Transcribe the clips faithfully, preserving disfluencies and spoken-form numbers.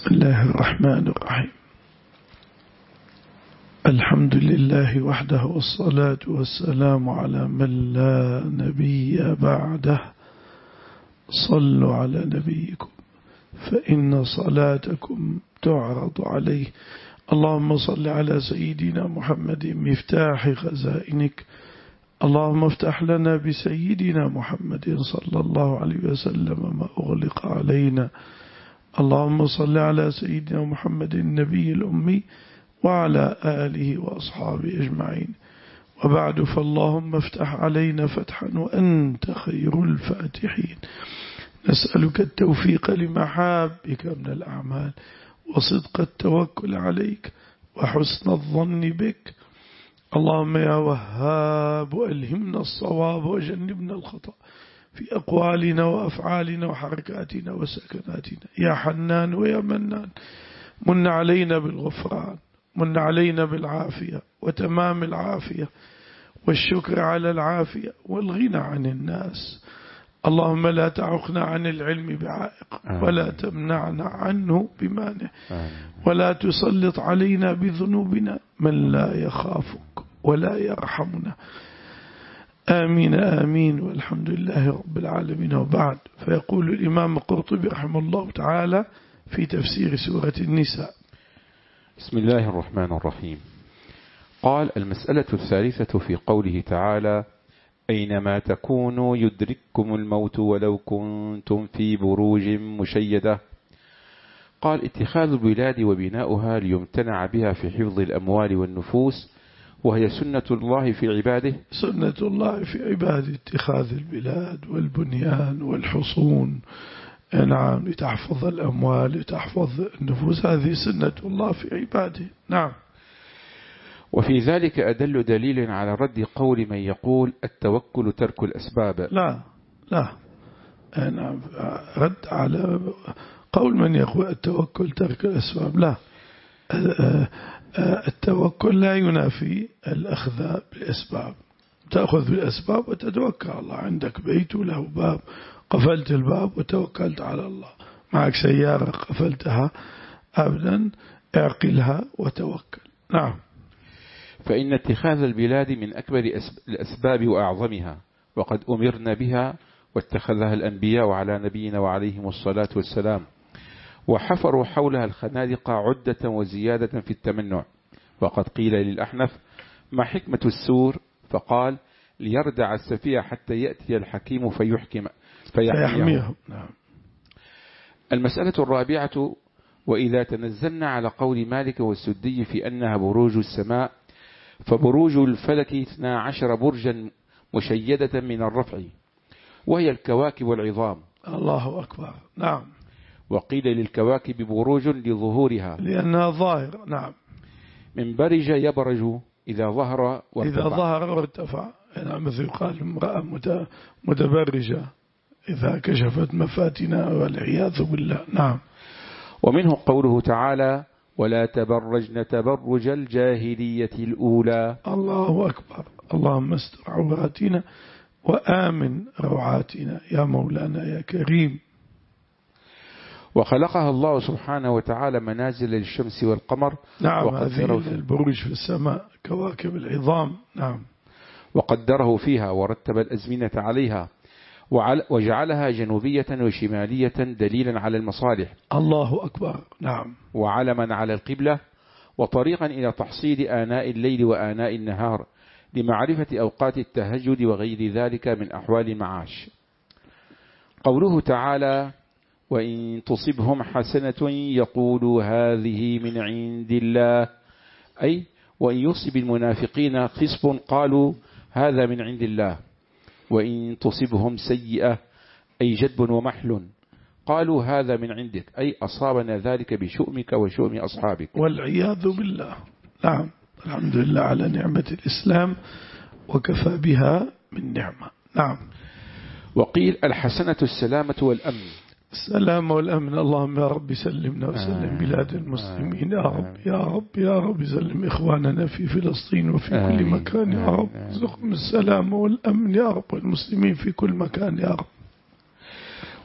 بسم الله الرحمن الرحيم. الحمد لله وحده والصلاة والسلام على من لا نبي بعده. صلوا على نبيكم فإن صلاتكم تعرض عليه. اللهم صل على سيدنا محمد مفتاح خزائنك. اللهم افتح لنا بسيدنا محمد صلى الله عليه وسلم ما أغلق علينا. اللهم صل على سيدنا محمد النبي الأمي وعلى آله وأصحابه أجمعين. وبعد، فاللهم افتح علينا فتحا وأنت خير الفاتحين. نسألك التوفيق لمحابك من الأعمال وصدق التوكل عليك وحسن الظن بك. اللهم يا وهاب ألهمنا الصواب وجنبنا الخطأ في أقوالنا وأفعالنا وحركاتنا وسكناتنا. يا حنان ويا منان، من علينا بالغفران، من علينا بالعافية وتمام العافية والشكر على العافية والغنى عن الناس. اللهم لا تعقنا عن العلم بعائق ولا تمنعنا عنه بمانع ولا تسلط علينا بذنوبنا من لا يخافك ولا يرحمنا. آمين آمين والحمد لله رب العالمين. وبعد، فيقول الإمام القرطبي رحمه الله تعالى في تفسير سورة النساء: بسم الله الرحمن الرحيم. قال: المسألة الثالثة في قوله تعالى: أينما تكونوا يدرككم الموت ولو كنتم في بروج مشيدة. قال: اتخاذ البلاد وبناؤها ليمتنع بها في حفظ الأموال والنفوس، وهي سنة الله في عباده. سنة الله في عباده اتخاذ البلاد والبنيان والحصون، نعم، لتحفظ الأموال لتحفظ النفوس، هذه سنة الله في عباده. نعم. وفي ذلك أدل دليل على رد قول من يقول التوكل ترك الأسباب. لا لا نعم، رد على قول من يقول التوكل ترك الأسباب. لا، التوكل لا ينافي الأخذ بالأسباب. تأخذ بالأسباب وتتوكل على الله. عندك بيت وله باب، قفلت الباب وتوكلت على الله. معك سيارة قفلتها، أبدا اعقلها وتوكل. نعم. فإن اتخاذ البلاد من أكبر الأسباب وأعظمها، وقد أمرنا بها واتخذها الأنبياء على نبينا وعليهم الصلاة والسلام، وحفروا حولها الخنادق عدة وزيادة في التمنع. وقد قيل للأحنف: ما حكمة السور؟ فقال: ليردع السفيه حتى يأتي الحكيم فيحكم فيحميه. نعم. المسألة الرابعة: وإذا تنزلنا على قول مالك والسدي في أنها بروج السماء، فبروج الفلك اثنا عشر برجا مشيدة من الرفع، وهي الكواكب والعظام. الله أكبر. نعم. وقيل للكواكب بروج لظهورها لأنها ظاهرة. نعم. من برج يبرج إذا ظهر وارتفع. إذا ظهر وارتفع. نعم، مثل يقال امرأة متبرجة إذا كشفت مفاتنها والعياذ بالله. نعم. ومنه قوله تعالى: ولا تبرجن تبرج الجاهلية الأولى. الله أكبر. اللهم استر عوراتنا وآمن روعاتنا يا مولانا يا كريم. وخلقها الله سبحانه وتعالى منازل للشمس والقمر. نعم، هذه البروج في السماء كواكب العظام. نعم. وقدره فيها ورتب الأزمنة عليها، وجعلها جنوبية وشمالية دليلا على المصالح. الله أكبر. نعم. وعلما على القبلة، وطريقا إلى تحصيل آناء الليل وآناء النهار لمعرفة أوقات التهجد وغير ذلك من أحوال المعاش. قوله تعالى: وإن تصبهم حسنة يقولوا هذه من عند الله، أي وإن يصب المنافقين خصب قالوا هذا من عند الله. وإن تصبهم سيئة أي جدب ومحل قالوا هذا من عندك، أي أصابنا ذلك بشؤمك وشؤم أصحابك، والعياذ بالله. نعم. الحمد لله على نعمة الإسلام وكفى بها من نعمة. نعم. وقيل الحسنة السلامة والأمن. السلام والأمن. اللهم يا رب سلمنا وسلم آه بلاد المسلمين يا رب يا رب يا رب. سلم إخواننا في فلسطين وفي كل مكان يا رب. ارزقهم السلام والأمن يا رب، والمسلمين في كل مكان يا رب.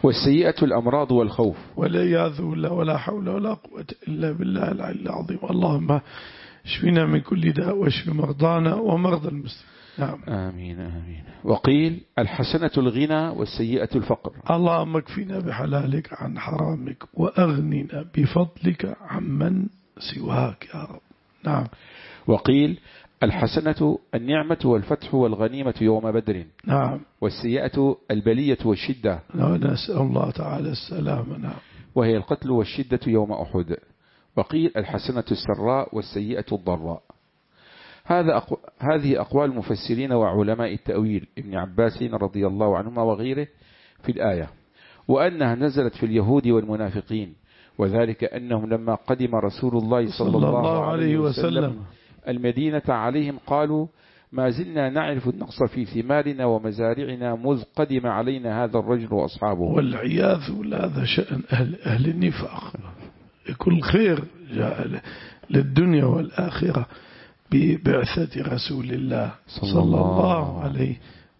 والسيئة الأمراض والخوف. والعياذ بالله، ولا حول ولا قوة إلا بالله العلي العظيم. اللهم اشفنا من كل داء واشف مرضانا ومرضى المسلمين. نعم. آمين آمين. وقيل الحسنة الغنى والسيئة الفقر. اللهم اكفنا بحلالك عن حرامك وأغننا بفضلك عمن سواك يا رب. نعم. وقيل الحسنة النعمة والفتح والغنيمة يوم بدر. نعم. والسيئة البلية والشدة. نسأل الله تعالى السلامة. نعم. وهي القتل والشدة يوم أحد. وقيل الحسنة السراء والسيئة الضراء. هذا أقو... هذه أقوال المفسرين وعلماء التأويل ابن عباس رضي الله عنهما وغيره في الآية، وأنها نزلت في اليهود والمنافقين، وذلك أنهم لما قدم رسول الله صلى, صلى الله, الله عليه وسلم, وسلم المدينة عليهم قالوا ما زلنا نعرف النقص في ثمارنا ومزارعنا مذ قدم علينا هذا الرجل وأصحابه. والعياذ بالله، هذا شأن أهل, أهل النفاق. كل خير جاء للدنيا والآخرة ببعثة رسول الله صلى, صلى الله عليه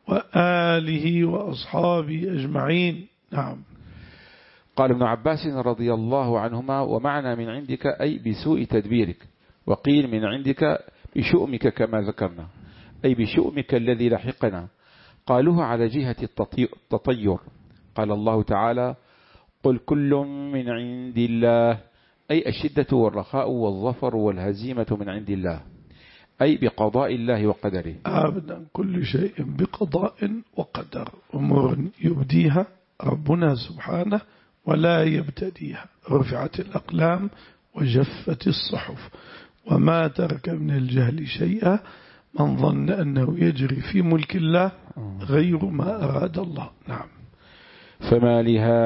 وآله وأصحابه أجمعين. نعم. قال ابن عباس رضي الله عنهما ومعنى من عندك أي بسوء تدبيرك، وقيل من عندك بشؤمك كما ذكرنا أي بشؤمك الذي لحقنا. قالوه على جهة التطير. قال الله تعالى قل كل من عند الله أي الشدة والرخاء والظفر والهزيمة من عند الله أي بقضاء الله وقدره. أبدا، كل شيء بقضاء وقدر، أمور يبديها ربنا سبحانه ولا يبتديها. رفعت الأقلام وجفت الصحف، وما ترك من الجهل شيئا من ظن أنه يجري في ملك الله غير ما أراد الله. نعم. فما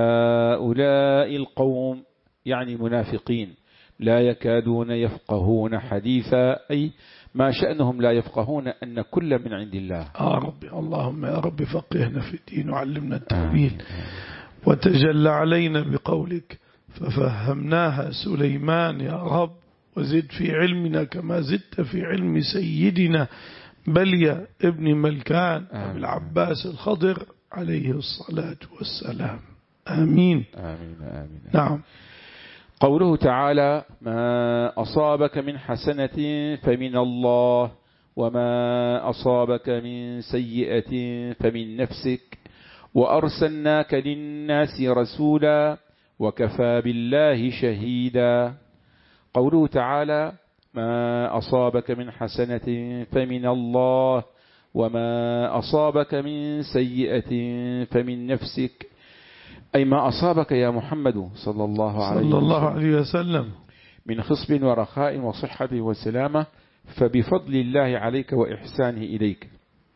لهؤلاء القوم يعني منافقين لا يكادون يفقهون حديثا أي ما شأنهم لا يفقهون أن كل من عند الله. يا ربي، اللهم يا رب فقهنا في الدين وعلمنا التأويل، وتجلى علينا بقولك ففهمناها سليمان يا رب، وزد في علمنا كما زدت في علم سيدنا بليا ابن ملكان أبي العباس الخضر عليه الصلاة والسلام. آمين آمين آمين. نعم. قوله تعالى ما أصابك من حسنة فمن الله وما أصابك من سيئة فمن نفسك وأرسلناك للناس رسولا وكفى بالله شهيدا. قوله تعالى ما أصابك من حسنة فمن الله وما أصابك من سيئة فمن نفسك أي ما أصابك يا محمد صلى الله عليه, صلى الله عليه وسلم من خصب ورخاء وصحة وسلامة فبفضل الله عليك وإحسانه إليك،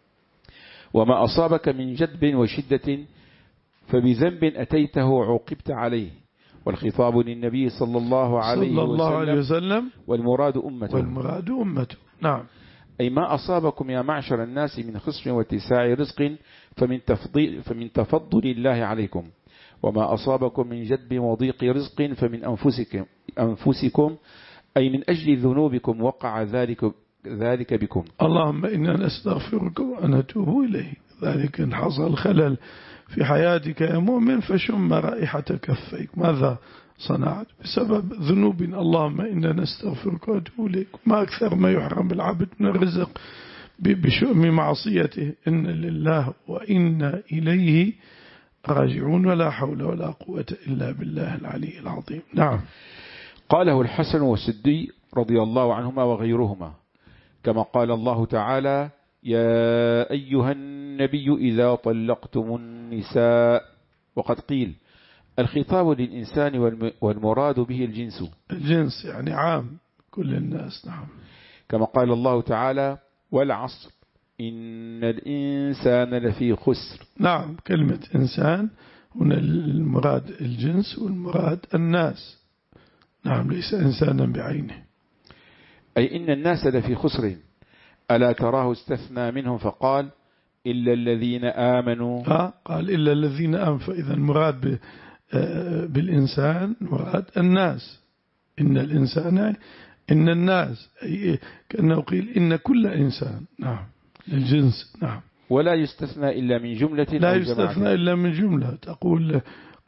وما أصابك من جدب وشدة فبذنب أتيته عوقبت عليه، والخطاب للنبي صلى الله عليه, صلى الله عليه وسلم, وسلم والمراد أمته والمراد أمته. نعم. أي ما أصابكم يا معشر الناس من خصب واتساع رزق فمن تفضيل, فمن تفضل الله عليكم، وما أصابكم من جدب وضيق رزق فمن أنفسكم, أنفسكم أي من أجل ذنوبكم وقع ذلك, ذلك بكم. اللهم إنا نستغفرك ونتوب إليه. ذلك إن حصل خلل في حياتك يا مؤمن فشم رائحة كفيك، ماذا صنعت بسبب ذنوب؟ اللهم إنا نستغفرك ونتوب إليك. ما أكثر ما يحرم العبد من الرزق بشؤم معصيته. إن لله وإنا إليه راجعون، ولا حول ولا قوة إلا بالله العلي العظيم. نعم. قاله الحسن والسدي رضي الله عنهما وغيرهما، كما قال الله تعالى يا أيها النبي إذا طلقتم النساء. وقد قيل الخطاب للإنسان والمراد به الجنس الجنس يعني عام كل الناس. نعم. كما قال الله تعالى والعصر إن الإنسان لفي خسر. نعم. كلمة إنسان هنا المراد الجنس والمراد الناس. نعم. ليس إنسانا بعينه. أي إن الناس لفي خسر. ألا تراه استثنى منهم فقال إلا الذين آمنوا. ها قال إلا الذين آمنوا، فإذا المراد بالإنسان مراد الناس. إن الإنسان إن الناس أي كأنه قيل إن كل إنسان. نعم. الجنس. نعم. ولا يستثنى إلا من جملة لا يستثنى إلا من جملة. تقول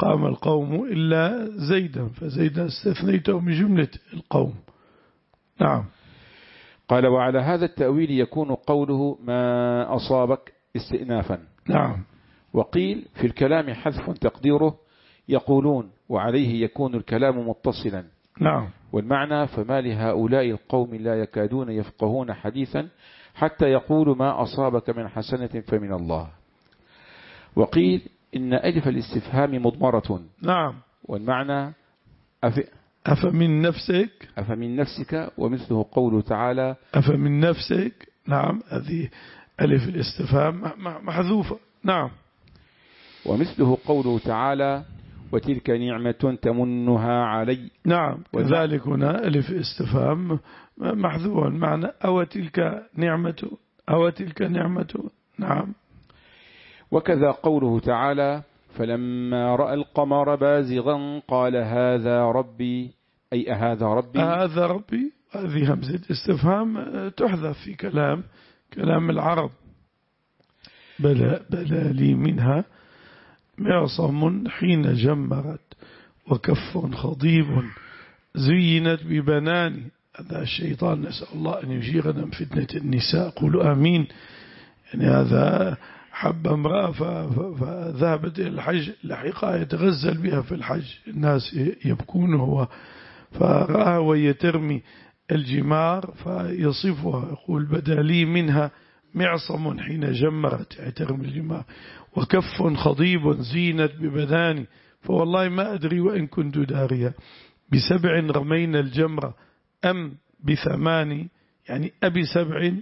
قام القوم إلا زيدا، فزيدا استثنيته من جملة القوم. نعم. قال وعلى هذا التأويل يكون قوله ما أصابك استئنافا. نعم. وقيل في الكلام حذف تقديره يقولون، وعليه يكون الكلام متصلا. نعم. والمعنى فما لهؤلاء القوم لا يكادون يفقهون حديثا حتى يقولوا ما أصابك من حسنة فمن الله. وقيل إن ألف الاستفهام مضمرة. نعم. والمعنى أف... أفمن نفسك أفمن نفسك، ومثله قوله تعالى أفمن نفسك. نعم، هذه ألف الاستفهام محذوفة. نعم. ومثله قوله تعالى وتلك نعمة تمنها علي. نعم، كذلك هنا ألف استفهام محذوفا، معنى أو تلك نعمة أو تلك نعمة. نعم. وكذا قوله تعالى فلما رأى القمر بازغا قال هذا ربي، أي هذا ربي هذا ربي. هذه همزة استفهام تحذف في كلام كلام العرب. بلا, بلا لي منها معصم حين جمرت وكف خضيب زينت ببنان. هذا الشيطان نسأل الله أن يجيرنا من فتنة النساء، قولوا آمين. يعني هذا حب امرأة فذهبت إلى الحج لحقها يتغزل بها في الحج، الناس يبكون هو فرأى وهي ترمي الجمار فيصفها يقول بدا لي منها معصم حين جمرت، يعني ترمي الجمار، وكف خضيب زينت ببداني، فوالله ما أدري وإن كنت داريا بسبع رمينا الجمرة أم بثماني، يعني أبي سبع.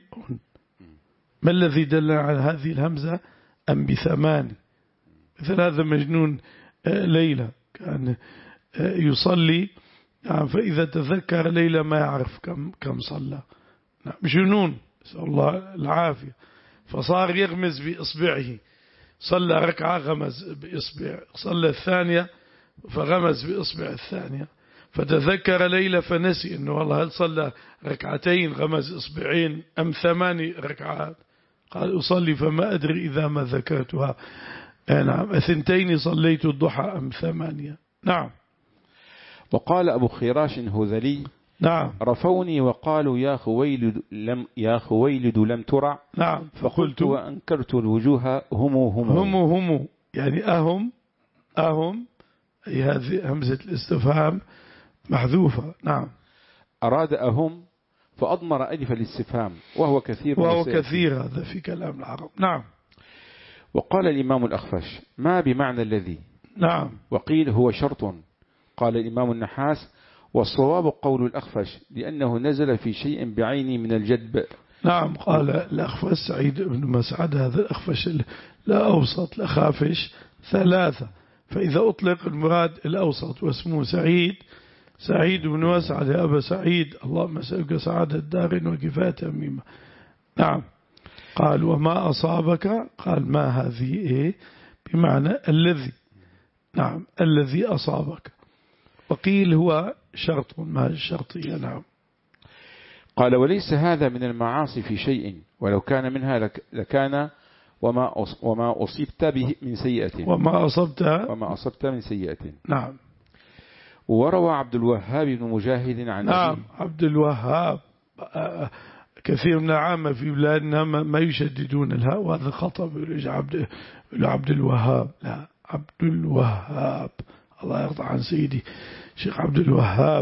ما الذي دل على هذه الهمزة أم بثماني؟ مثل هذا مجنون ليلى كان يصلي فإذا تذكر ليلى ما يعرف كم كم صلى. جنون نسأل الله العافية. فصار يغمز بإصبعه، صلى ركعة غمز بإصبع، صلى الثانية فغمز بإصبع الثانية، فتذكر ليلى فنسي أنه والله هل صلى ركعتين غمز إصبعين أم ثماني ركعات؟ قال أصلي فما أدري إذا ما ذكرتها. نعم، اثنتين صليت الضحى أم ثمانية. نعم. وقال أبو خراش هذلي نعم رفوني وقالوا يا خويلد لم, يا خويلد لم ترع. نعم. فقلت وأنكرت الوجوه هم هم هم هم يعني أهم أهم، أي هذه همزة الاستفهام محذوفة. نعم. أراد أهم فأضمر ألف الاستفهام وهو كثير وهو كثير هذا في كلام العرب. نعم. وقال الإمام الأخفش ما بمعنى الذي. نعم. وقيل هو شرط. قال الإمام النحاس والصواب قول الأخفش لأنه نزل في شيء بعيني من الجدب. نعم. قال الأخفش سعيد بن مسعد هذا الأخفش لا أوسط لا خافش ثلاثة، فإذا أطلق المراد الأوسط واسمه سعيد سعيد بن مسعد يا أبا سعيد اللهم أسألك سعادة الدار وكفاية تميمة. نعم. قال وما أصابك، قال ما هذه إيه بمعنى الذي. نعم، الذي أصابك. وقيل هو شرط ما الشرطية. نعم. قال وليس هذا من المعاصي في شيء، ولو كان منها لك لكان وما وما أصبت به من سيئة وما أصبت وما أصبت من سيئة. نعم. وروى عبد الوهاب بن مجاهد عن نعم عبد الوهاب. كثير من العامة في بلادنا ما يشددون الهاء وهذا خطأ، عبد عبد الوهاب، لا عبد الوهاب. الله يرضى عن سيدي شيخ عبد الوهاب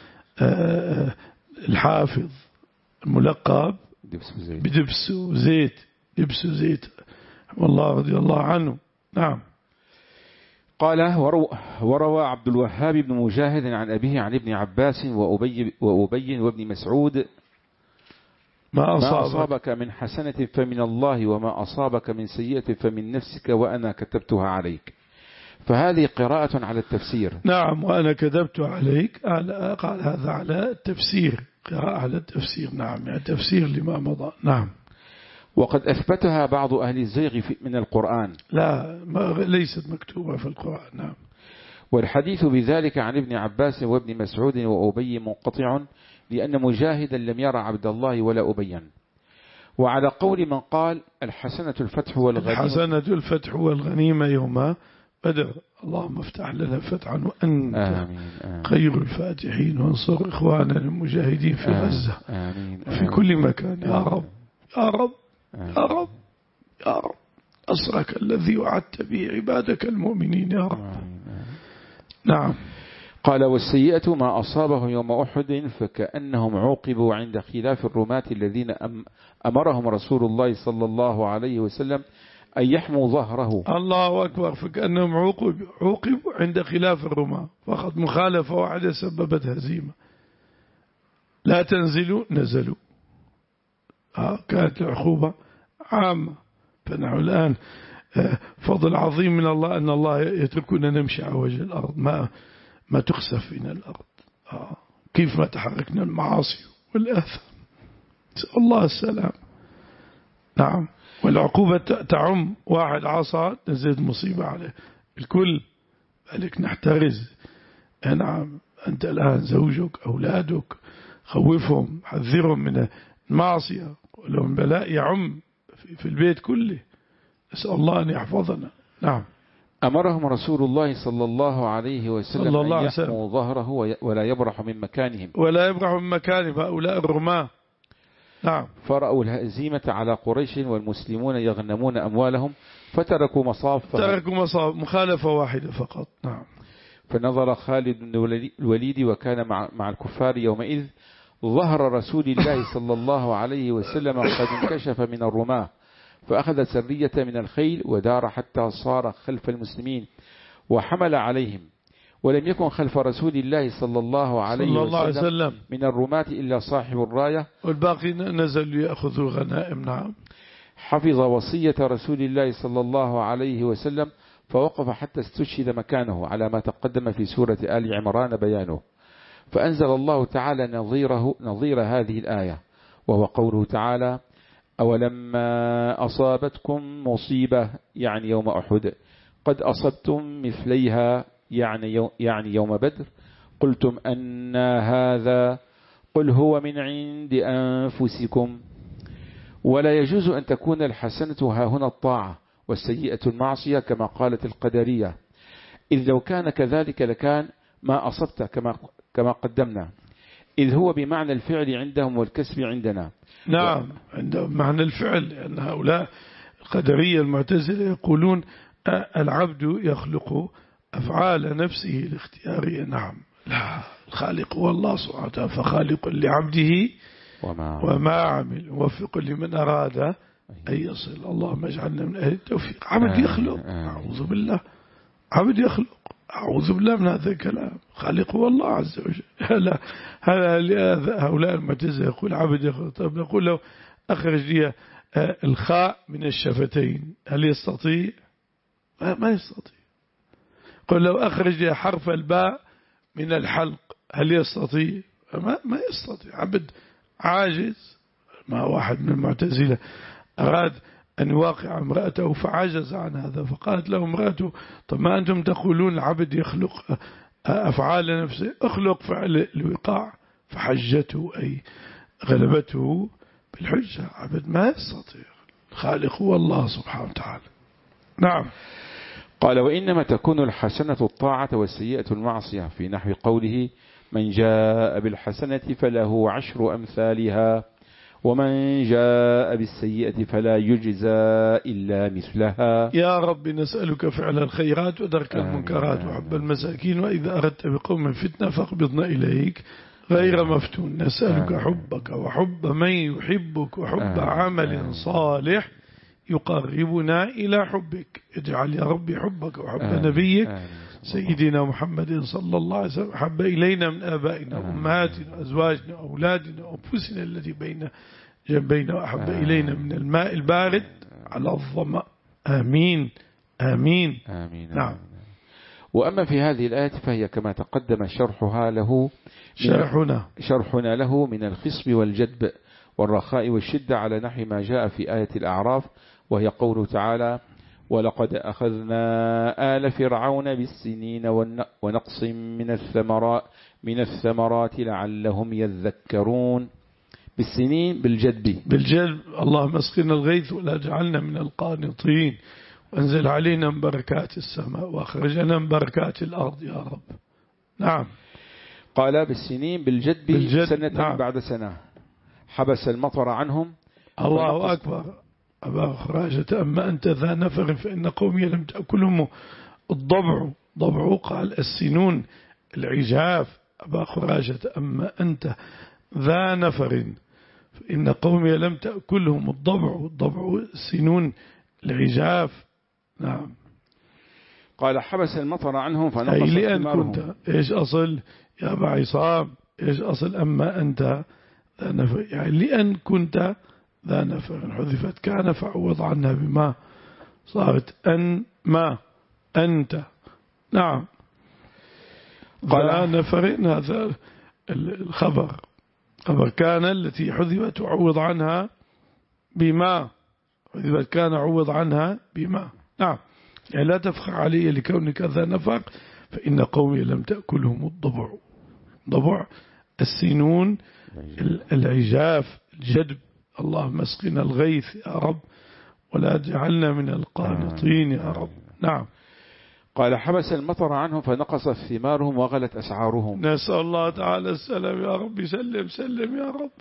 الحافظ الملقب بدبس وزيت، دبس وزيت والله رضي الله عنه. نعم. قال وروى عبد الوهاب بن مجاهد عن أبيه عن ابن عباس وأبي, وأبي وابن مسعود ما أصابك, ما أصابك من حسنة فمن الله وما أصابك من سيئة فمن نفسك وأنا كتبتها عليك. فهذه قراءة على التفسير. نعم. وأنا كتبت عليك قال هذا على التفسير، قراءة على التفسير. نعم، يعني تفسير لما مضى. نعم. وقد أثبتها بعض أهل الزيغ من القرآن. لا ليست مكتوبة في القرآن. نعم. والحديث بذلك عن ابن عباس وابن مسعود وأبي منقطع لأن مجاهدا لم يرى عبد الله ولا أبيا. وعلى قول من قال الحسنة الفتح والغنيمة الحسنة الفتح والغنيمة يوم بدر. اللهم افتح لنا فتحا وأنت آمين آمين. خير الفاتحين، وانصر إخواننا المجاهدين في غزة آمين وفي كل مكان يا رب يا رب يا رب يا رب. أسرك الذي وعدت به عبادك المؤمنين يا رب. نعم. قال والسيئة ما أصابهم يوم أحد فكأنهم عوقبوا عند خلاف الرماة الذين أمرهم رسول الله صلى الله عليه وسلم أن يحموا ظهره. الله أكبر. فكأنهم عوقبوا عوقبوا عند خلاف الرماة، فقط مخالفة واحدة سببت هزيمة. لا تنزلوا نزلوا. آه كانت العقوبة عامة. فنحن الآن فضل عظيم من الله أن الله يتركنا نمشي على وجه الأرض، ما ما تخسف فينا الأرض. آه كيف ما تحركنا المعاصي والآثام. نسأل الله السلام. نعم. والعقوبة تعم واحد عصى نزلت مصيبة عليه الكل. ذلك نحترز. نعم. أنت الآن زوجك أولادك خوفهم حذرهم من المعصية، ولهم بلاء يعم في البيت كله. نسأل الله أن يحفظنا. نعم. أمرهم رسول الله صلى الله عليه وسلم صلى الله أن عليه وسلم. يحموا ظهره ولا يبرح من مكانهم ولا يبرح من مكانهم هؤلاء الرماة. نعم. فرأوا الهزيمة على قريش والمسلمون يغنمون أموالهم فتركوا مصاف تركوا مصاف مخالفة واحدة فقط. نعم. فنظر خالد بن الوليد وكان مع, مع الكفار يومئذ ظهر رسول الله صلى الله عليه وسلم قد انكشف من الرماة، فأخذ سرية من الخيل ودار حتى صار خلف المسلمين وحمل عليهم، ولم يكن خلف رسول الله صلى الله عليه صلى الله عليه وسلم وسلم من الرماة إلا صاحب الراية، والباقي نزلوا يأخذوا غنائم. نعم. حفظ وصية رسول الله صلى الله عليه وسلم فوقف حتى استشهد مكانه على ما تقدم في سورة آل عمران بيانه. فأنزل الله تعالى نظيره نظير هذه الآية، وهو قوله تعالى: أولما أصابتكم مصيبة يعني يوم أحد قد أصبتم مثليها يعني يعني يوم بدر قلتم أن هذا قل هو من عند أنفسكم. ولا يجوز أن تكون الحسنة ها هنا الطاعة والسيئة المعصية كما قالت القدرية، إذ لو كان كذلك لكان ما أصبت كما كما قدمنا، إذ هو بمعنى الفعل عندهم والكسب عندنا. نعم. عندهم معنى الفعل، لأن هؤلاء القدرية المعتزلة يقولون العبد يخلق أفعال نفسه الاختيارية. نعم. لا، الخالق هو الله سبحانه وتعالى، فخالق لعبده وما, وما عمل وفق لمن أراد أن يصل. اللهم اجعلنا من أهل التوفيق. عبد يخلق، أعوذ بالله، عبد يخلق، أعوذ بالله من هذا الكلام. خالق هو الله عز وجل. هذا هؤلاء المعتزلة يقول عبد يخلق. طب نقول له أخرج لي الخاء من الشفتين، هل يستطيع؟ ما يستطيع. قل لو أخرج لي حرف الباء من الحلق، هل يستطيع؟ ما, ما يستطيع. عبد عاجز. ما واحد من المعتزلة أراد أن يواقع امرأته فعجز عن هذا، فقالت له امرأته: طب ما أنتم تقولون العبد يخلق أفعال نفسه، اخلق فعل الوقاع. فحجته أي غلبته بالحجة. عبد ما يستطيع. الخالق هو الله سبحانه وتعالى. نعم. قال: وإنما تكون الحسنة الطاعة والسيئة المعصية، في نحو قوله: من جاء بالحسنة فله عشر أمثالها ومن جاء بالسيئة فلا يجزى إلا مثلها. يا رب نسألك فعل الخيرات وترك المنكرات وحب المساكين، وإذا أردت بقوم فتنة فاقبضنا إليك غير مفتون. نسألك حبك وحب من يحبك وحب عمل صالح يقربنا إلى حبك. اجعل يا ربي حبك وحب نبيك سيدنا محمد صلى الله عليه وسلم حب إلينا من آبائنا وأمهاتنا وأزواجنا وأولادنا وأنفسنا التي بين جنبينا، وأحب إلينا من الماء البارد على الظمأ. آمين آمين, آمين. نعم. وأما في هذه الآية فهي كما تقدم شرحها له شرحنا شرحنا له من الخصب والجدب والرخاء والشدة على نحو ما جاء في آية الأعراف، وهي قوله تعالى: ولقد أخذنا آل فرعون بالسنين ونقص من الثمرات من الثمرات لعلهم يذكرون. بالسنين بالجدب بالجدب. اللهم اسقنا الغيث ولا جعلنا من القانطين وانزل علينا من بركات السماء واخرجنا من بركات الأرض يا رب. نعم. قال بالسنين بالجد, بالجد سنة نعم. بعد سنة حبس المطر عنهم. الله أكبر. أبا خراجة أما أنت ذا نفر فإن قومي لم تأكلهم الضبع. ضبع قال السنون العجاف. أبا خراجة أما أنت ذا نفر فإن قومي لم تأكلهم الضبع. الضبع السنون العجاف. نعم. قال حبس المطر عنهم فنقص أي لأن ثمارهم. كنت إيش أصل يا أبا عصام إيش أصل أما أنت ذا نفر يعني لأن كنت ذا نفر حذفت كان فعوض عنها بما صارت أن ما أنت. نعم. قال نفر هذا الخبر خبر كان التي حذفت وعوض عنها بما حذفت كان عوض عنها بما. نعم. يعني لا تفخر علي لكونك ذا نفر فإن قومي لم تأكلهم الضبع. ضبع السنون العجاف الجدب. اللهم اسقنا الغيث يا رب ولا تجعلنا من القانطين يا رب. نعم. قال حبس المطر عنهم فنقصت ثمارهم وغلت أسعارهم. نسأل الله تعالى السلام يا رب. سلم سلم يا رب.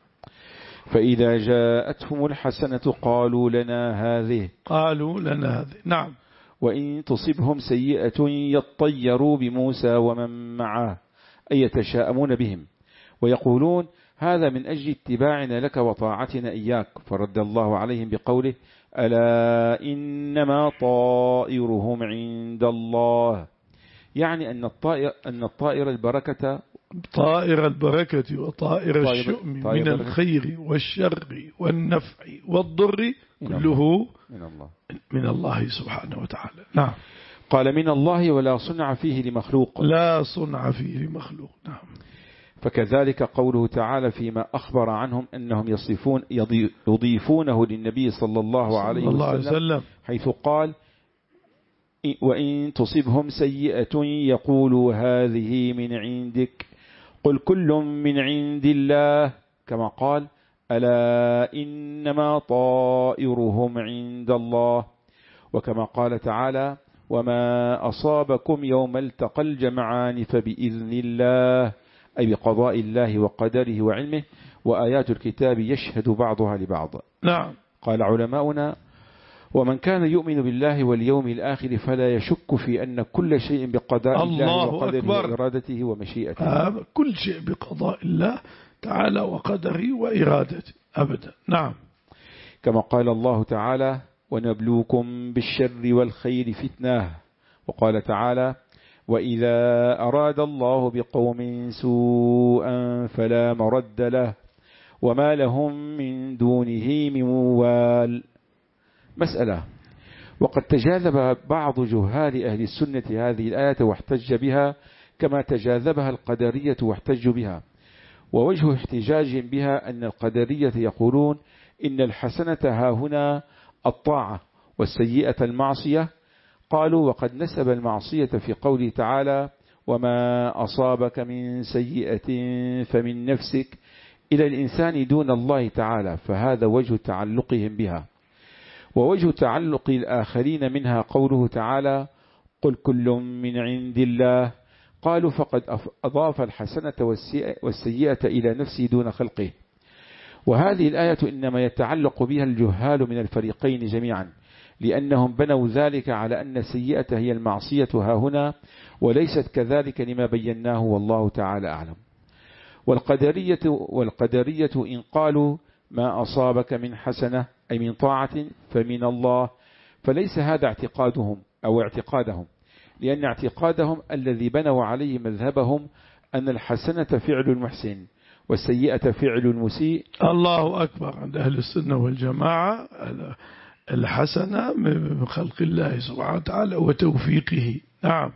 فإذا جاءتهم الحسنة قالوا لنا هذه قالوا لنا هذه. نعم. وإن تصبهم سيئة يطيروا بموسى ومن معه أي يتشاءمون بهم ويقولون هذا من أجل اتباعنا لك وطاعتنا إياك. فرد الله عليهم بقوله ألا إنما طائرهم عند الله. يعني أن الطائر, أن الطائر البركة طائر البركة وطائر الشؤم من الخير والشر والنفع والضر كله من الله من الله سبحانه وتعالى. نعم. قال من الله ولا صنع فيه لمخلوق. لا صنع فيه لمخلوق. نعم. فكذلك قوله تعالى فيما أخبر عنهم أنهم يصفون يضيفونه للنبي صلى الله عليه وسلم حيث قال وإن تصبهم سيئة يقولوا هذه من عندك قل كل من عند الله كما قال ألا إنما طائرهم عند الله. وكما قال تعالى وما أصابكم يوم التقى الجمعان فبإذن الله أي بقضاء الله وقدره وعلمه وآيات الكتاب يشهد بعضها لبعض. نعم. قال علماؤنا ومن كان يؤمن بالله واليوم الآخر فلا يشك في أن كل شيء بقضاء الله, الله وقدره وإرادته ومشيئته. آه كل شيء بقضاء الله تعالى وقدره وإرادته أبدا. نعم. كما قال الله تعالى ونبلوكم بالشر والخير فتنة. وقال تعالى وإذا أراد الله بقوم سوءا فلا مرد له وما لهم من دونه من وال. مسألة وقد تجاذب بعض جهال أهل السنة هذه الآية واحتج بها كما تجاذبها القدرية واحتجوا بها. ووجه احتجاجهم بها أن القدرية يقولون إن الحسنة ها هنا الطاعة والسيئة المعصية. قالوا وقد نسب المعصية في قوله تعالى وما أصابك من سيئة فمن نفسك إلى الإنسان دون الله تعالى فهذا وجه تعلقهم بها. ووجه تعلق الآخرين منها قوله تعالى قل كل من عند الله. قالوا فقد أضاف الحسنة والسيئة إلى نفسه دون خلقه. وهذه الآية إنما يتعلق بها الجهال من الفريقين جميعا لأنهم بنوا ذلك على أن السيئة هي المعصية ها هنا وليست كذلك لما بيناه والله تعالى أعلم. والقدرية, والقدرية إن قالوا ما أصابك من حسنة أي من طاعة فمن الله فليس هذا اعتقادهم أو اعتقادهم لأن اعتقادهم الذي بنوا عليه مذهبهم أن الحسنة فعل المحسن والسيئة فعل المسيء. الله أكبر. عند أهل السنة والجماعة الحسنة من خلق الله سبحانه وتعالى وتوفيقه. نعم.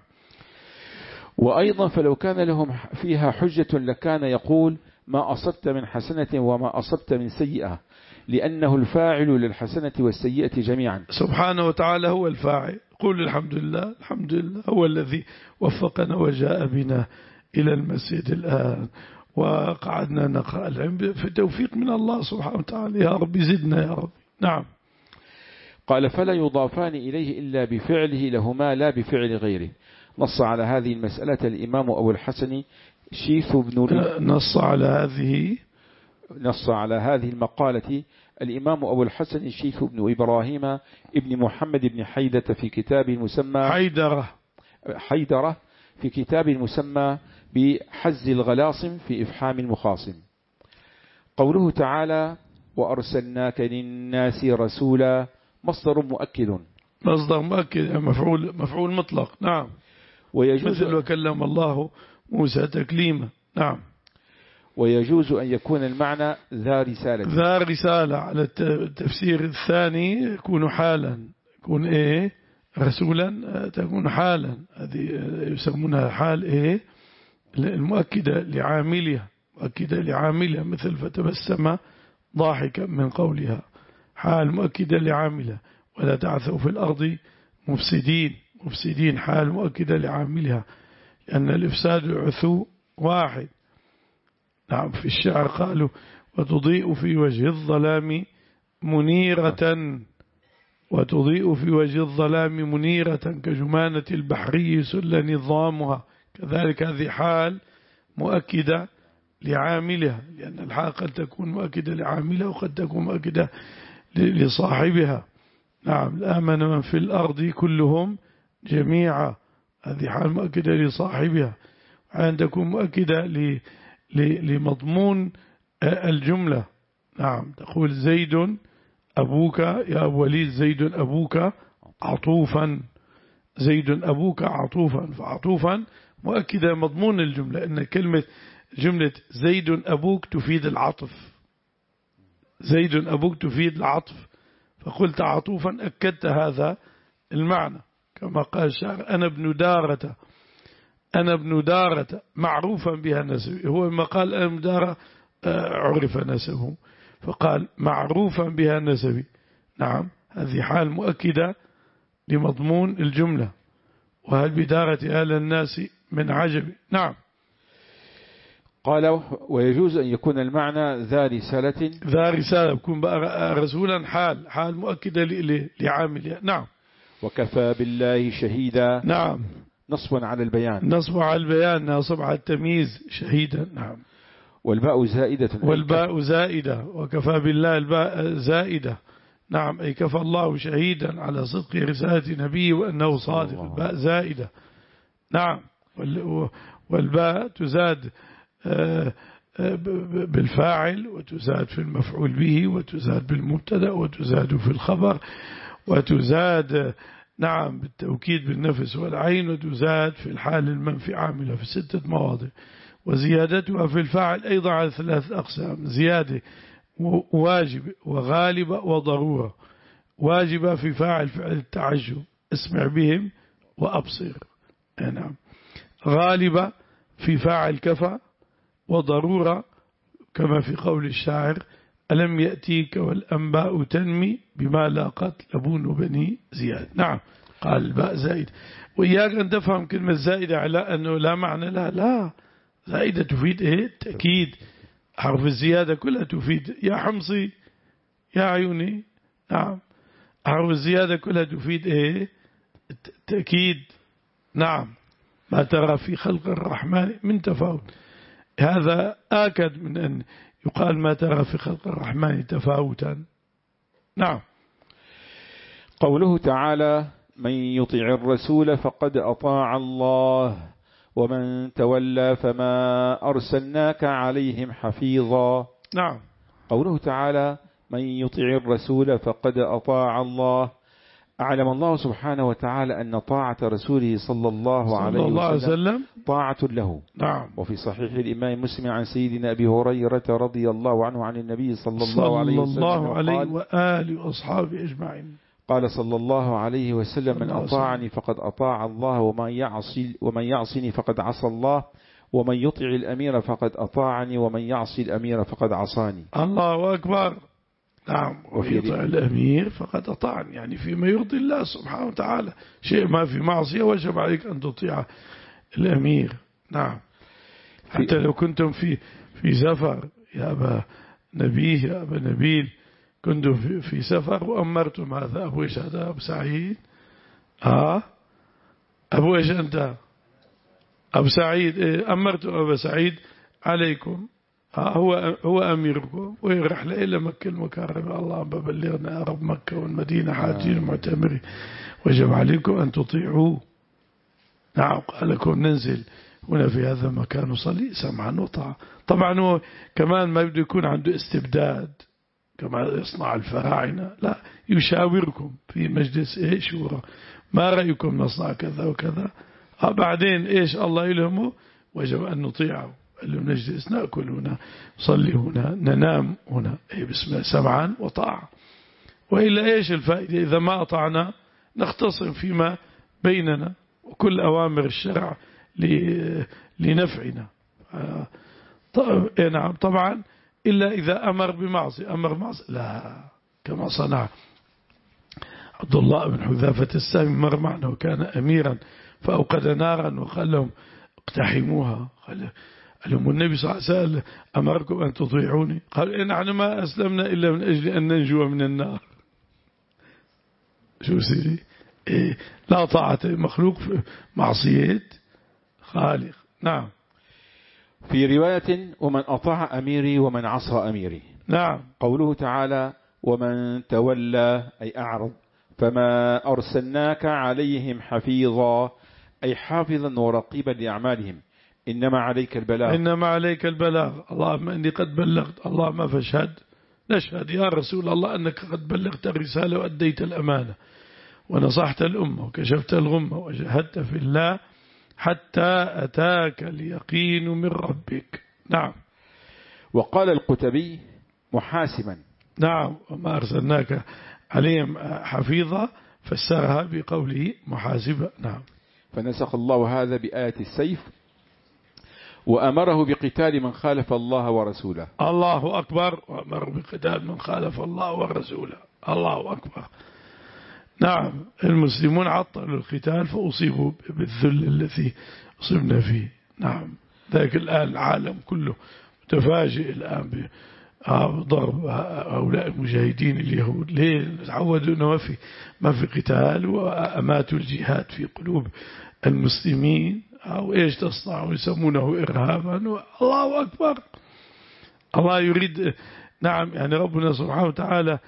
وأيضا فلو كان لهم فيها حجة لكان يقول ما أصبت من حسنة وما أصبت من سيئة لأنه الفاعل للحسنة والسيئة جميعا. سبحانه وتعالى هو الفاعل. قل الحمد لله الحمد لله هو الذي وفقنا وجاء بنا إلى المسجد الآن وقعدنا نقرأ العلم في توفيق من الله سبحانه وتعالى. يا رب زدنا يا رب. نعم. قال فلا يضافان إليه إلا بفعله لهما لا بفعل غيره. نص على هذه المسألة الإمام أبو الحسن شيث بن نص على هذه نص على هذه المقالة الإمام أبو الحسن شيث بن إبراهيم ابن محمد بن حيدة في كتاب مسمى حيدرة حيدرة في كتاب مسمى بحز الغلاصم في إفحام المخاصم. قوله تعالى وأرسلناك للناس رسولا مصدر مؤكد مصدر مؤكد مفعول مفعول مطلق. نعم. ويجوز مثل وكلم الله موسى تكليما. نعم. ويجوز أن يكون المعنى ذا رسالة ذا رسالة على التفسير الثاني يكون حالا، يكون إيه رسولا تكون حالا، هذه يسمونها حال إيه المؤكدة لعاملها، مؤكدة لعاملها مثل فتبسم ضاحكا من قولها، حال مؤكدة لعاملها. ولا تعثوا في الأرض مفسدين، مفسدين حال مؤكدة لعاملها، لأن الإفساد العثو واحد. نعم. في الشعر قالوا وتضيء في وجه الظلام منيرة، وتضيء في وجه الظلام منيرة كجمانة البحري سل نظامها. كذلك هذه حال مؤكدة لعاملها، لأن الحال قد تكون مؤكدة لعاملها وقد تكون مؤكدة لصاحبها. نعم. آمن من في الأرض كلهم جميعا، هذه حال مؤكدة لصاحبها، وأن تكون مؤكدة لمضمون الجملة. نعم. تقول زيد أبوك يا أبو وليد، زيد أبوك عطوفا، زيد أبوك عطوفا، فعطوفا مؤكدة مضمون الجملة، إن كلمة جملة زيد أبوك تفيد العطف، زيد أبوك تفيد العطف، فقلت عطوفا أكدت هذا المعنى. كما قال الشاعر أنا ابن دارة، أنا ابن دارة معروفا بها نسبه، هو لما قال أنا ابن دارة عرف نسبه، فقال معروفا بها نسبي. نعم. هذه حال مؤكدة لمضمون الجملة. وهل بدارة أهل الناس من عجب. نعم. قال ويجوز أن يكون المعنى ذا رسالة، ذا رسالة يكون بقى رسولا حال حال مؤكدة لعامل. نعم. وكفى بالله شهيدا. نعم. نصب على البيان، نصب على البيان، نصب على التمييز شهيدا. نعم. والباء زائدة، والباء زائدة، وكفى بالله الباء زائدة. نعم. أي كفى الله شهيدا على صدق رسالة نبيه وأنه صادق، الباء زائدة. نعم. والباء تزاد بالفاعل، وتزاد في المفعول به، وتزاد بالمبتدأ، وتزاد في الخبر، وتزاد نعم بالتوكيد بالنفس والعين، وتزاد في الحال المنفي عاملة في ستة مواضع. وزيادتها في الفاعل أيضا على ثلاث أقسام: زيادة واجب وغالبة وضرورة. واجبة في فاعل فعل التعجب اسمع بهم وأبصر. نعم. غالبة في فاعل كفى، وضرورة كما في قول الشاعر ألم يأتيك والأنباء تنمي بما لاقت لبون بني زياد. نعم. قال الباء زائد. وإياك أن تفهم كلمة زائدة على أنه لا معنى لها، لا، زائدة تفيد إيه؟ تأكيد. حرف الزيادة كلها تفيد يا حمصي يا عيوني. نعم. حرف الزيادة كلها تفيد إيه؟ تأكيد. نعم. ما ترى في خلق الرحمن من تفاوت، هذا آكد من أن يقال ما ترى في خلق الرحمن تفاوتا. نعم. قوله تعالى من يطع الرسول فقد أطاع الله ومن تولى فما أرسلناك عليهم حفيظا. نعم. قوله تعالى من يطع الرسول فقد أطاع الله، أعلم الله سبحانه وتعالى أن طاعة رسوله صلى الله عليه وسلم, وسلم طاعة له. نعم. وفي صحيح الإمام مسلم عن سيدنا أبي هريرة رضي الله عنه عن النبي صلى الله عليه وسلم صلى الله عليه وآله وأصحابه أجمعين قال صلى الله عليه وسلم من أطاعني فقد أطاع الله ومن يعصي ومن يعصني فقد عصى الله ومن يطع الأمير فقد أطاعني ومن يعصي الأمير فقد عصاني. الله أكبر. نعم. وفي يطع الأمير فقد أطاعني، يعني فيما يرضي الله سبحانه وتعالى، شيء ما في معصية وجب عليك أن تطيع الأمير. نعم. حتى لو كنتم في في سفر يا أبا نبيه يا أبا نبيل، كنت في, في سفر وأمرتم هذا أبو إيش هذا أبو سعيد آه أبو إيش أنت أبو سعيد إيه أمرتم أبو سعيد عليكم آه هو هو أميركم ويرحل إلى مكة المكرمة. اللهم بلغنا أرب مكة والمدينة حاجين معتمرين وجب عليكم أن تطيعوه. نعم قال لكم ننزل هنا في هذا المكان وصلي سمعا وطاعة. طبعا هو كمان ما بده يكون عنده استبداد كما يصنع الفراعنة، لا يشاوركم في مجلس إيش شورى ما رأيكم نصنع كذا وكذا. بعدين إيش الله يلهمه وجب أن نطيعه. قال له نجلس نأكل هنا نصلي هنا ننام هنا إيه بسم الله سمعا وطاعة. وإلا إيش الفائدة إذا ما أطعنا نختصم فيما بيننا وكل أوامر الشرع لنفعنا. نعم طبعا إلا إذا أمر بمعصية أمر معصية لا كما صنع عبد الله بن حذافة السامي مر معنا وكان أميرا فأوقد نارا وقال لهم اقتحموها. قال لهم النبي صلى الله عليه وسلم أمركم أن تطيعوني. قال نحن ما أسلمنا إلا من أجل أن ننجو من النار. شو سيري إيه لا طاعة مخلوق في معصية خالق. نعم. في رواية ومن أطاع أميري ومن عصى أميري. نعم. قوله تعالى ومن تولى أي أعرض فما أرسلناك عليهم حفيظا أي حافظا ورقيبا لأعمالهم إنما عليك البلاغ. إنما عليك البلاغ. اللهم إني قد بلغت اللهم فاشهد. نشهد يا رسول الله أنك قد بلغت الرسالة وأديت الأمانة ونصحت الأمة وكشفت الغمة وجاهدت في الله حتى أتاك اليقين من ربك. نعم. وقال القتبي محاسبا. نعم. وما أرسلناك عليهم حفيظا فسرها بقوله محاسبا. نعم. فنسخ الله هذا بآية السيف وأمره بقتال من خالف الله ورسوله. الله أكبر. وأمر بقتال من خالف الله ورسوله. الله أكبر. نعم. المسلمون عطلوا القتال فأصيبوا بالذل الذي أصبنا فيه. نعم. ذاك الآن العالم كله متفاجئ الآن بضرب هؤلاء المجاهدين اليهود. ليه؟ تعودوا أنه ما في ما في قتال وأماتوا الجهاد في قلوب المسلمين أو إيش تصنعوا يسمونه إرهابا. الله أكبر. الله يريد نعم يعني ربنا سبحانه وتعالى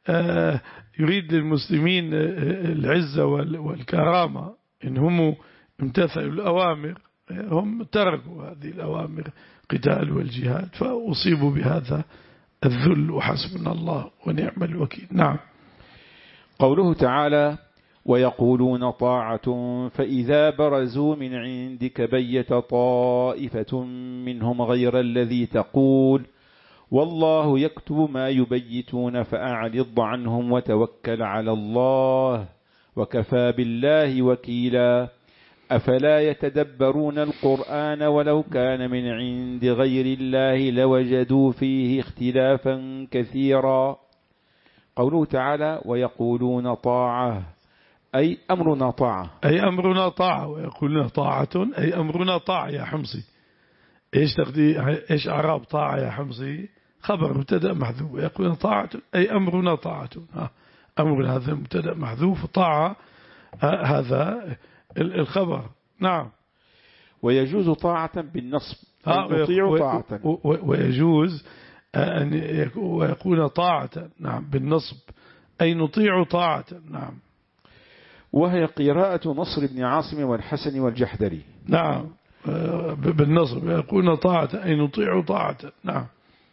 يريد للمسلمين العزة والكرامة إن هم امتثلوا الأوامر هم تركوا هذه الأوامر قتال والجهاد فأصيبوا بهذا الذل وحسبنا الله ونعم الوكيل. نعم. قوله تعالى ويقولون طاعة فإذا برزوا من عندك بيت طائفة منهم غير الذي تقول والله يكتب ما يبيتون فأعرض عنهم وتوكل على الله وكفى بالله وكيلا أفلا يتدبرون القرآن ولو كان من عند غير الله لوجدوا فيه اختلافا كثيرا. قوله تعالى ويقولون طاعة أي أمرنا طاعة أي أمرنا طاعة ويقولون طاعة أي أمرنا طاعة يا حمصي. إيش تقدي إيش أعراب طاعة يا حمصي خبر مبتدأ محذوف ويقولون طاعة أي أمرنا طاعة. أمر هذا مبتدأ محذوف طاعة هذا الخبر. نعم. ويجوز طاعة بالنصب نطيع طاعة ويجوز أن يكون طاعة نعم بالنصب أي نطيع طاعة. نعم. وهي قراءة نصر بن عاصم والحسن والجحدري. نعم بالنصب يكون طاعة أي نطيع طاعة. نعم.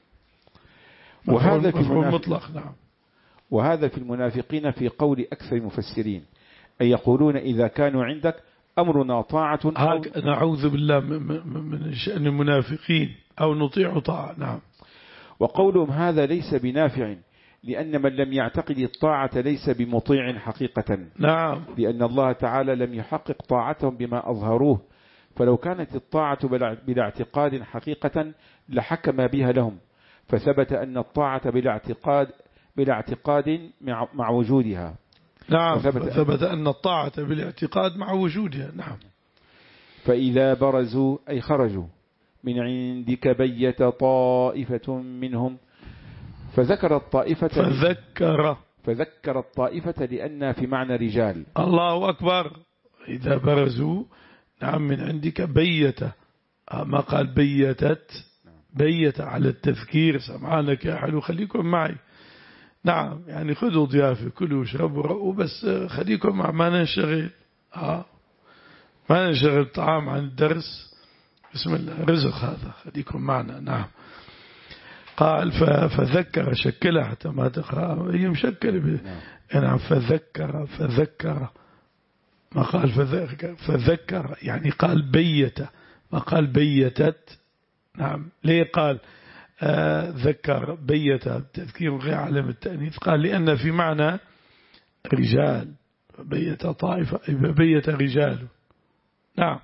وهذا في المطلق. نعم. وهذا في المنافقين في قول أكثر المفسرين أي يقولون إذا كانوا عندك أمرنا طاعة أو نعوذ بالله من شأن المنافقين أو نطيع طاعة. نعم. وقولهم هذا ليس بنافع لأن من لم يعتقد الطاعة ليس بمطيع حقيقة. نعم. لأن الله تعالى لم يحقق طاعتهم بما أظهروه فلو كانت الطاعة بلا اعتقاد حقيقة لحكم بها لهم فثبت أن الطاعة بلا اعتقاد بلا اعتقاد مع وجودها. نعم. ثبت أن الطاعة بالاعتقاد مع وجودها. نعم. فإذا برزوا أي خرجوا من عندك بيت طائفة منهم فذكر الطائفة فذكر فذكر الطائفة لأن في معنى رجال. الله أكبر. إذا برزوا نعم من عندك بيت، ما قال بيتت، بيت على التذكير. سمعانك يا حلو خليكم معي. نعم يعني خذوا ضيافة كلوا واشربوا رأوا، بس خليكم مع ما ننشغل آه. ما ننشغل طعام عن الدرس. بسم الله رزق هذا، خليكم معنا. نعم قال فذكر شكلها حتى ما تقرأ هي مشكلة. نعم فذكر فذكر ما قال فذكر, فذكر يعني قال بيت، ما قال بيتت. نعم ليه قال آه ذكر بيت تذكير غير علم التأنيث؟ قال لأن في معنى رجال، بيت طائفة بيت رجال. نعم.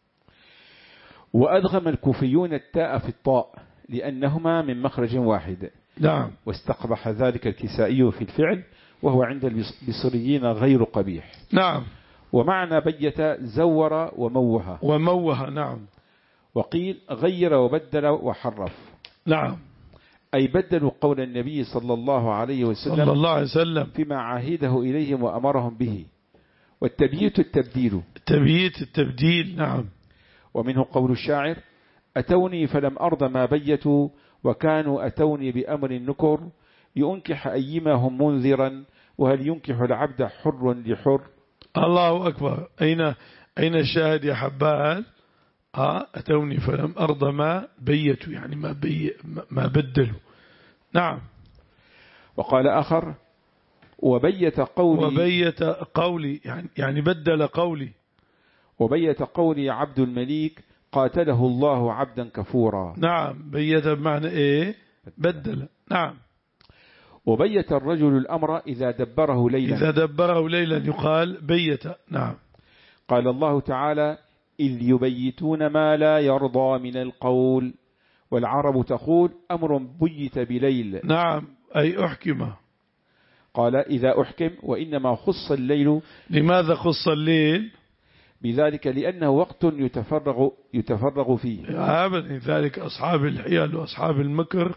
وأدغم الكوفيون التاء في الطاء لأنهما من مخرج واحد. نعم. واستقبح ذلك الكسائي في الفعل، وهو عند البصريين غير قبيح. نعم. ومعنى بيت زور وموه وموه. نعم. وقيل غير وبدل وحرف. نعم. أي بدلوا قول النبي صلى الله عليه وسلم صلى الله عليه وسلم فيما عاهده إليهم وأمرهم به. والتبييت التبديل. التبييت التبديل. نعم. ومنه قول الشاعر أتوني فلم أرض ما بيتوا، وكانوا أتوني بأمر النكر، ينكح أيما هم منذرا، وهل ينكح العبد حر لحر. الله أكبر. أين أين الشاهد يا حبال؟ آه أتوني فلم أرض ما بيتوا، يعني ما, بي ما بدلوا. نعم. وقال آخر وبيت قولي وبيت قولي يعني, يعني بدل قولي. وبيت قولي عبد المليك قاتله الله عبدا كفورا. نعم بيت بمعنى إيه؟ بدل. نعم. وبيت الرجل الأمر إذا دبره ليلا. إذا دبره ليلا يقال بيت. نعم. قال الله تعالى إذ يبيتون ما لا يرضى من القول، والعرب تقول أمر بيت بليل. نعم أي أحكمه. قال إذا أحكم، وإنما خص الليل. لماذا خص الليل؟ بذلك لأنه وقت يتفرغ, يتفرغ فيه. أبدا. ذلك أصحاب الحيل وأصحاب المكر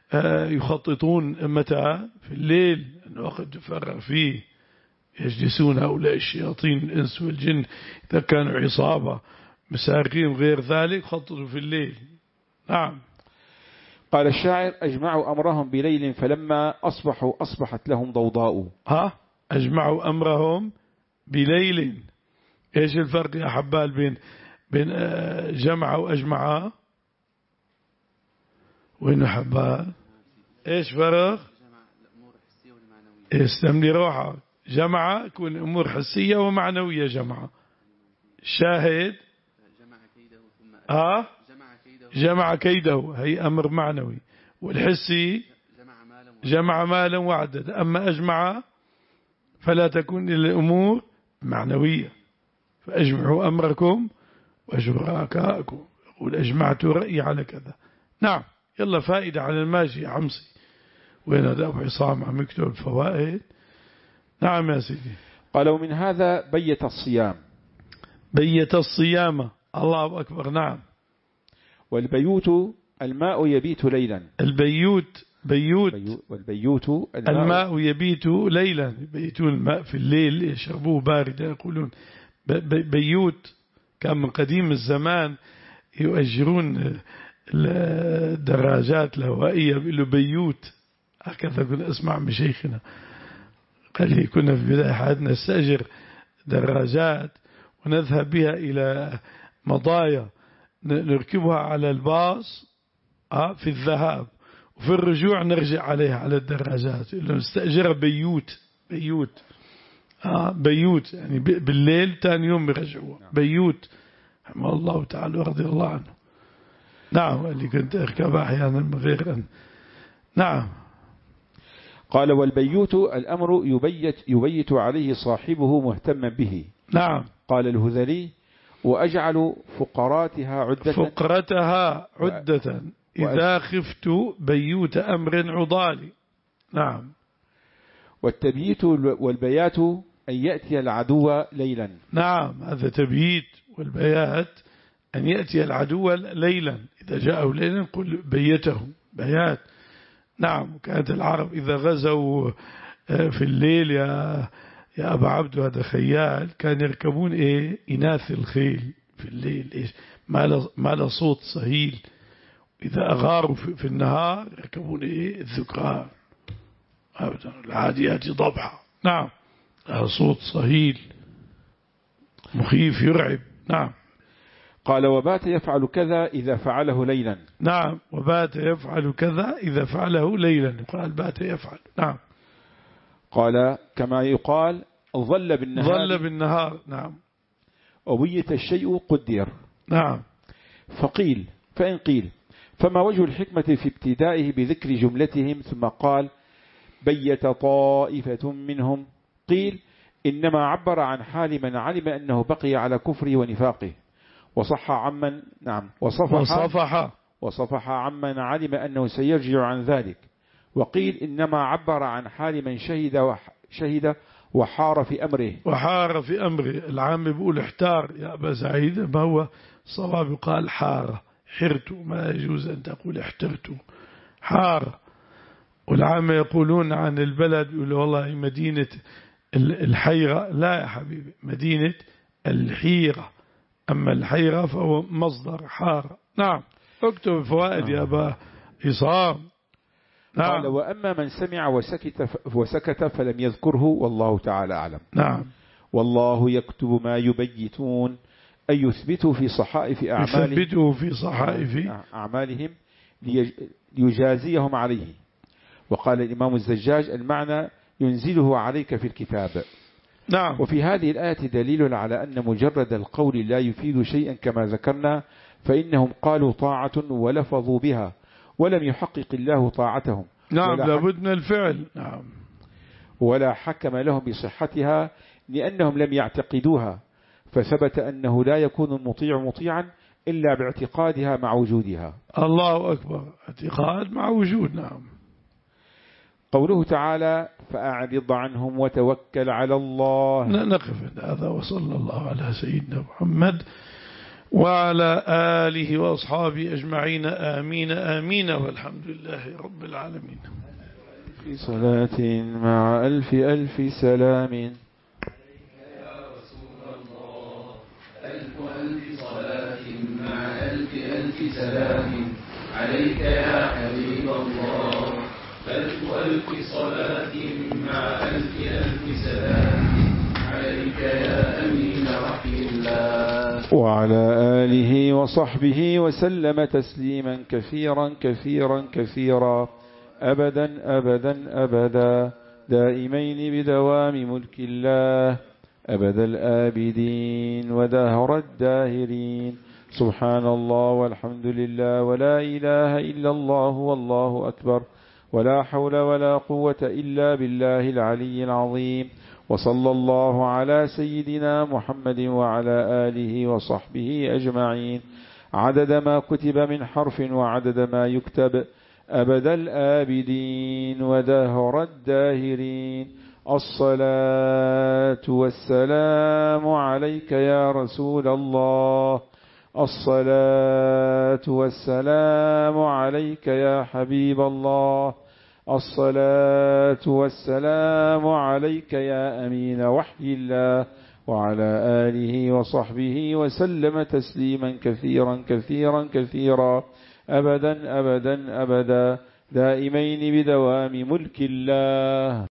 يخططون متى؟ في الليل، الوقت يتفرغ فيه. يجلسون هؤلاء الشياطين الإنس والجن إذا كانوا عصابة مساكين غير ذلك خططوا في الليل. نعم. قال الشاعر أجمعوا أمرهم بليل فلما أصبحوا أصبحت لهم ضوضاء. ها أجمعوا أمرهم بليل. إيش الفرق يا حبال بين بين جمع وأجمع؟ وين حبال؟ إيش فرق؟ استملي روحك. جمع يكون أمور حسية ومعنوية. جمع شاهد آه جمع كيده هي أمر معنوي، والحسي جمع مالا وعدد. أما أجمع فلا تكون إلا الأمور معنوية. فأجمعوا أمركم وشركاءكم. يقول أجمعت رأيي على كذا. نعم. يلا فائدة على الماشي يا عمسي. وين هذا أبو عصام عم يكتب الفوائد؟ نعم يا سيدي. قال ومن هذا بيت الصيام. بيت الصيام. الله أكبر. نعم. والبيوت الماء يبيت ليلا. البيوت بيوت. والبيوت الماء, الماء يبيت ليلا. يبيتون الماء في الليل يشربوه باردا. يقولون بيوت. كان من قديم الزمان يؤجرون الدراجات الهوائية بيقولوا بيوت. هكذا كنا أسمع من شيخنا قال لي كنا في بداية حياتنا نستأجر دراجات ونذهب بها إلى مضايا نركبها على الباص في الذهاب، وفي الرجوع نرجع عليها على الدراجات. نستأجرها بيوت. بيوت آه بيوت يعني بالليل تاني يوم بيرجعوها. بيوت رحمه الله تعالى ورضي الله عنه. نعم. اللي كنت أركبها أحيانا من غير أن. نعم. قال والبيوت الأمر يبيت, يبيت عليه صاحبه مهتما به. نعم. قال الهذلي وأجعل فقراتها عدة. فقرتها عدة إذا خفت بيوت أمر عضالي. نعم. والتبييت والبيات أن يأتي العدو ليلا. نعم هذا تبييت. والبيات أن يأتي العدو ليلا. إذا جاءه ليلا قل بيته بيات. نعم. كانت العرب إذا غزوا في الليل يا يا أبا عبد، هذا خيال، كان يركبون إيه إناث الخيل في الليل، إيش ما له ما له صوت صهيل. إذا أغاروا في, في النهار يركبون إيه الذكران أبدا، العاديات ضبحا. نعم، صوت صهيل مخيف يرعب. نعم. قال وبات يفعل كذا إذا فعله ليلا. نعم، وبات يفعل كذا إذا فعله ليلا، قال بات يفعل. نعم. قال كما يقال ظل بالنهار ظل بالنهار. نعم. وبيت الشيء قدر. نعم. فقيل فإن قيل فما وجه الحكمة في ابتدائه بذكر جملتهم ثم قال بيت طائفة منهم؟ قيل إنما عبر عن حال من علم أنه بقي على كفره ونفاقه، وصح عمن نعم وصفح, وصفح وصفح عمن علم أنه سيرجع عن ذلك. وقيل إنما عبر عن حال من شهد وح شهد وحار في أمره. وحار في أمره، العام بيقول احتار يا أبا سعيد، ما هو صواب قال حار، حرت، ما يجوز أن تقول احترت، حار. والعام يقولون عن البلد يقولوا والله مدينة الحيرة، لا يا حبيبي، مدينة الحيرة، أما الحيرة فهو مصدر حار. نعم. اكتب فوائد يا أبا عصام. نعم. قال وأما من سمع وسكت, وسكت فلم يذكره والله تعالى أعلم. نعم. والله يكتب ما يبيتون، أي يثبته في صحائف أعمالهم، يثبته في صحائف أعمالهم ليجازيهم عليه. وقال الإمام الزجاج المعنى ينزله عليك في الكتاب. نعم. وفي هذه الآية دليل على أن مجرد القول لا يفيد شيئا كما ذكرنا، فإنهم قالوا طاعة ولفظوا بها ولم يحقق الله طاعتهم. نعم، لابد من الفعل. نعم. ولا حكم لهم بصحتها لأنهم لم يعتقدوها، فثبت أنه لا يكون المطيع مطيعا إلا باعتقادها مع وجودها. الله أكبر، اعتقاد مع وجود. نعم. قوله تعالى فأعرض عنهم وتوكل على الله. نقف هذا، وصلى الله على سيدنا محمد وعلى آله وأصحابه أجمعين، آمين آمين، والحمد لله رب العالمين. في صلاة مع ألف ألف سلام. يا رسول الله ألف ألف صلاة مع ألف ألف سلام عليك يا حبيب الله. ألف ألف صلاة مع ألف ألف سلام عليك يا أمين رحم الله. وعلى آله وصحبه وسلم تسليما كثيرا كثيرا كثيرا أبدا أبدا أبدا دائمين بدوام ملك الله أبد الآبدين ودهر الداهرين. سبحان الله والحمد لله ولا إله إلا الله والله أكبر ولا حول ولا قوة إلا بالله العلي العظيم. وصلى الله على سيدنا محمد وعلى آله وصحبه أجمعين عدد ما كتب من حرف وعدد ما يكتب أبد الآبدين ودهر الداهرين. الصلاة والسلام عليك يا رسول الله. الصلاة والسلام عليك يا حبيب الله. الصلاة والسلام عليك يا أمين وحي الله وعلى آله وصحبه وسلم تسليما كثيرا كثيرا كثيرا أبدا أبدا أبدا دائمين بدوام ملك الله.